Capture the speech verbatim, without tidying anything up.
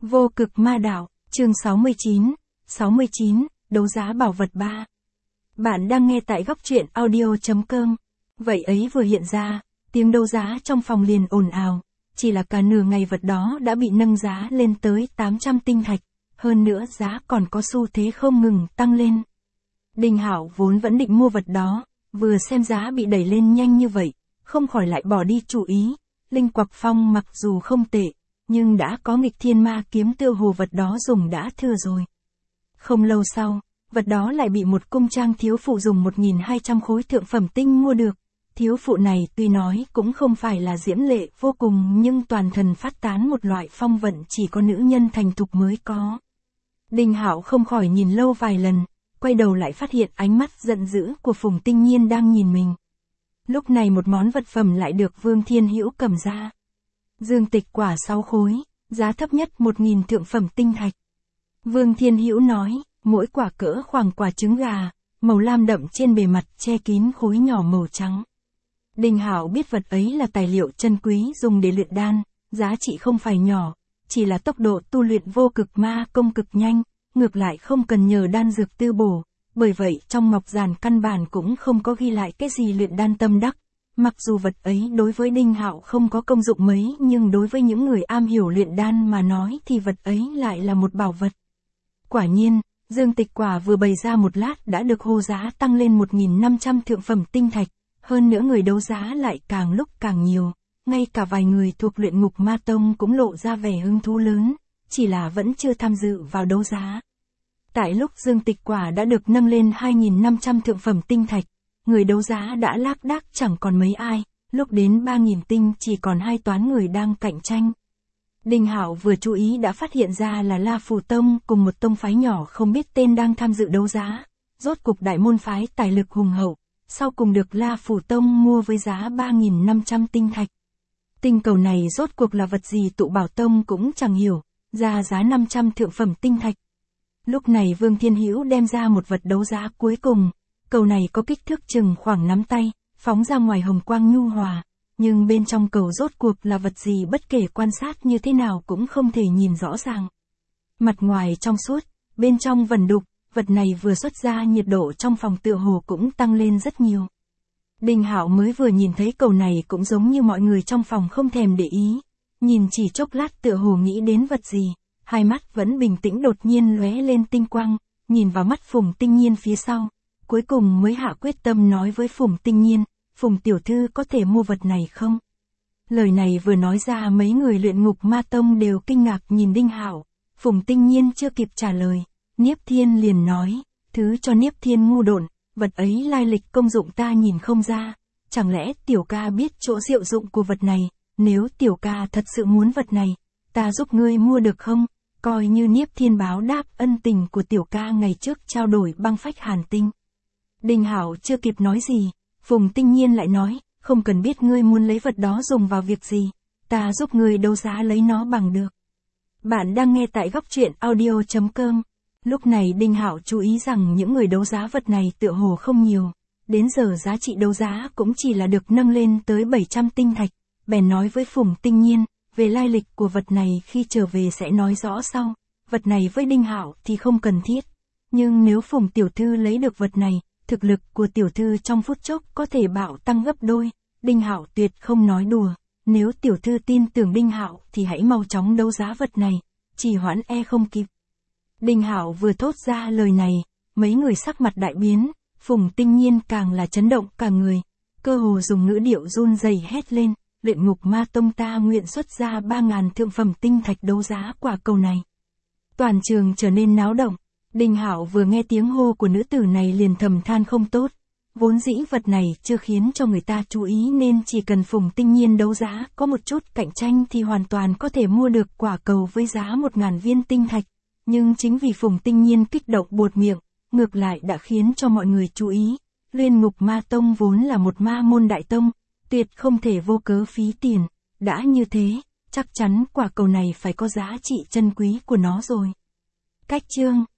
Vô cực ma đạo, chương sáu mươi chín, sáu mươi chín, đấu giá bảo vật ba. Bạn đang nghe tại góc truyện audio.com. Vậy ấy vừa hiện ra, tiếng đấu giá trong phòng liền ồn ào, chỉ là cả nửa ngày vật đó đã bị nâng giá lên tới tám trăm tinh thạch, hơn nữa giá còn có xu thế không ngừng tăng lên. Đinh Hạo vốn vẫn định mua vật đó, vừa xem giá bị đẩy lên nhanh như vậy, không khỏi lại bỏ đi chủ ý. Linh Quặc Phong mặc dù không tệ, nhưng đã có nghịch thiên ma kiếm tiêu hồ vật đó dùng đã thừa rồi. Không lâu sau, vật đó lại bị một cung trang thiếu phụ dùng một nghìn hai trăm khối thượng phẩm tinh mua được. Thiếu phụ này tuy nói cũng không phải là diễm lệ vô cùng nhưng toàn thân phát tán một loại phong vận chỉ có nữ nhân thành thục mới có. Đinh Hạo không khỏi nhìn lâu vài lần, quay đầu lại phát hiện ánh mắt giận dữ của Phùng Tinh Nhiên đang nhìn mình. Lúc này một món vật phẩm lại được Vương Thiên Hữu cầm ra. Dương tịch quả sáu khối, giá thấp nhất một nghìn thượng phẩm tinh thạch. Vương Thiên Hữu nói, mỗi quả cỡ khoảng quả trứng gà, màu lam đậm trên bề mặt che kín khối nhỏ màu trắng. Đinh Hạo biết vật ấy là tài liệu chân quý dùng để luyện đan, giá trị không phải nhỏ, chỉ là tốc độ tu luyện vô cực ma công cực nhanh, ngược lại không cần nhờ đan dược tư bổ, bởi vậy trong ngọc giản căn bản cũng không có ghi lại cái gì luyện đan tâm đắc. Mặc dù vật ấy đối với Đinh Hạo không có công dụng mấy nhưng đối với những người am hiểu luyện đan mà nói thì vật ấy lại là một bảo vật. Quả nhiên, dương tịch quả vừa bày ra một lát đã được hô giá tăng lên một nghìn năm trăm thượng phẩm tinh thạch, hơn nữa người đấu giá lại càng lúc càng nhiều, ngay cả vài người thuộc luyện ngục ma tông cũng lộ ra vẻ hứng thú lớn, chỉ là vẫn chưa tham dự vào đấu giá. Tại lúc dương tịch quả đã được nâng lên hai nghìn năm trăm thượng phẩm tinh thạch, người đấu giá đã lác đác chẳng còn mấy ai, lúc đến ba nghìn tinh chỉ còn hai toán người đang cạnh tranh. Đinh Hạo vừa chú ý đã phát hiện ra là La Phù Tông cùng một tông phái nhỏ không biết tên đang tham dự đấu giá. Rốt cục đại môn phái tài lực hùng hậu, sau cùng được La Phù Tông mua với giá ba nghìn năm trăm tinh thạch. Tinh cầu này rốt cuộc là vật gì tụ bảo tông cũng chẳng hiểu, ra giá năm trăm thượng phẩm tinh thạch. Lúc này Vương Thiên Hữu đem ra một vật đấu giá cuối cùng. Cầu này có kích thước chừng khoảng nắm tay, phóng ra ngoài hồng quang nhu hòa, nhưng bên trong cầu rốt cuộc là vật gì bất kể quan sát như thế nào cũng không thể nhìn rõ ràng. Mặt ngoài trong suốt, bên trong vẩn đục, vật này vừa xuất ra nhiệt độ trong phòng tựa hồ cũng tăng lên rất nhiều. Đinh Hạo mới vừa nhìn thấy cầu này cũng giống như mọi người trong phòng không thèm để ý, nhìn chỉ chốc lát tựa hồ nghĩ đến vật gì, hai mắt vẫn bình tĩnh đột nhiên lóe lên tinh quang, nhìn vào mắt Phùng Tinh Nhiên phía sau. Cuối cùng mới hạ quyết tâm nói với Phùng Tinh Nhiên, Phùng tiểu thư có thể mua vật này không? Lời này vừa nói ra mấy người luyện ngục ma tông đều kinh ngạc nhìn Đinh Hạo. Phùng Tinh Nhiên chưa kịp trả lời, Niếp Thiên liền nói, thứ cho Niếp Thiên ngu độn, vật ấy lai lịch công dụng ta nhìn không ra, chẳng lẽ tiểu ca biết chỗ diệu dụng của vật này, nếu tiểu ca thật sự muốn vật này, ta giúp ngươi mua được không? Coi như Niếp Thiên báo đáp ân tình của tiểu ca ngày trước trao đổi băng phách hàn tinh. Đinh Hạo chưa kịp nói gì, Phùng Tinh Nhiên lại nói, không cần biết ngươi muốn lấy vật đó dùng vào việc gì, ta giúp ngươi đấu giá lấy nó bằng được. Bạn đang nghe tại góc truyện audio.com. Lúc này Đinh Hạo chú ý rằng những người đấu giá vật này tựa hồ không nhiều, đến giờ giá trị đấu giá cũng chỉ là được nâng lên tới bảy trăm tinh thạch, bèn nói với Phùng Tinh Nhiên, về lai lịch của vật này khi trở về sẽ nói rõ sau, vật này với Đinh Hạo thì không cần thiết, nhưng nếu Phùng tiểu thư lấy được vật này, thực lực của tiểu thư trong phút chốc có thể bạo tăng gấp đôi, Đinh Hạo tuyệt không nói đùa, nếu tiểu thư tin tưởng Đinh Hạo thì hãy mau chóng đấu giá vật này, trì hoãn e không kịp. Đinh Hạo vừa thốt ra lời này, mấy người sắc mặt đại biến, Phùng Tinh Nhiên càng là chấn động cả người, cơ hồ dùng ngữ điệu run rẩy hét lên, luyện ngục ma tông ta nguyện xuất ra ba ngàn thượng phẩm tinh thạch đấu giá quả cầu này. Toàn trường trở nên náo động. Đinh Hạo vừa nghe tiếng hô của nữ tử này liền thầm than không tốt, vốn dĩ vật này chưa khiến cho người ta chú ý nên chỉ cần Phùng Tinh Nhiên đấu giá có một chút cạnh tranh thì hoàn toàn có thể mua được quả cầu với giá một ngàn viên tinh thạch, nhưng chính vì Phùng Tinh Nhiên kích động buột miệng, ngược lại đã khiến cho mọi người chú ý, Liên Ngục Ma Tông vốn là một ma môn đại tông, tuyệt không thể vô cớ phí tiền, đã như thế, chắc chắn quả cầu này phải có giá trị chân quý của nó rồi. Cách chương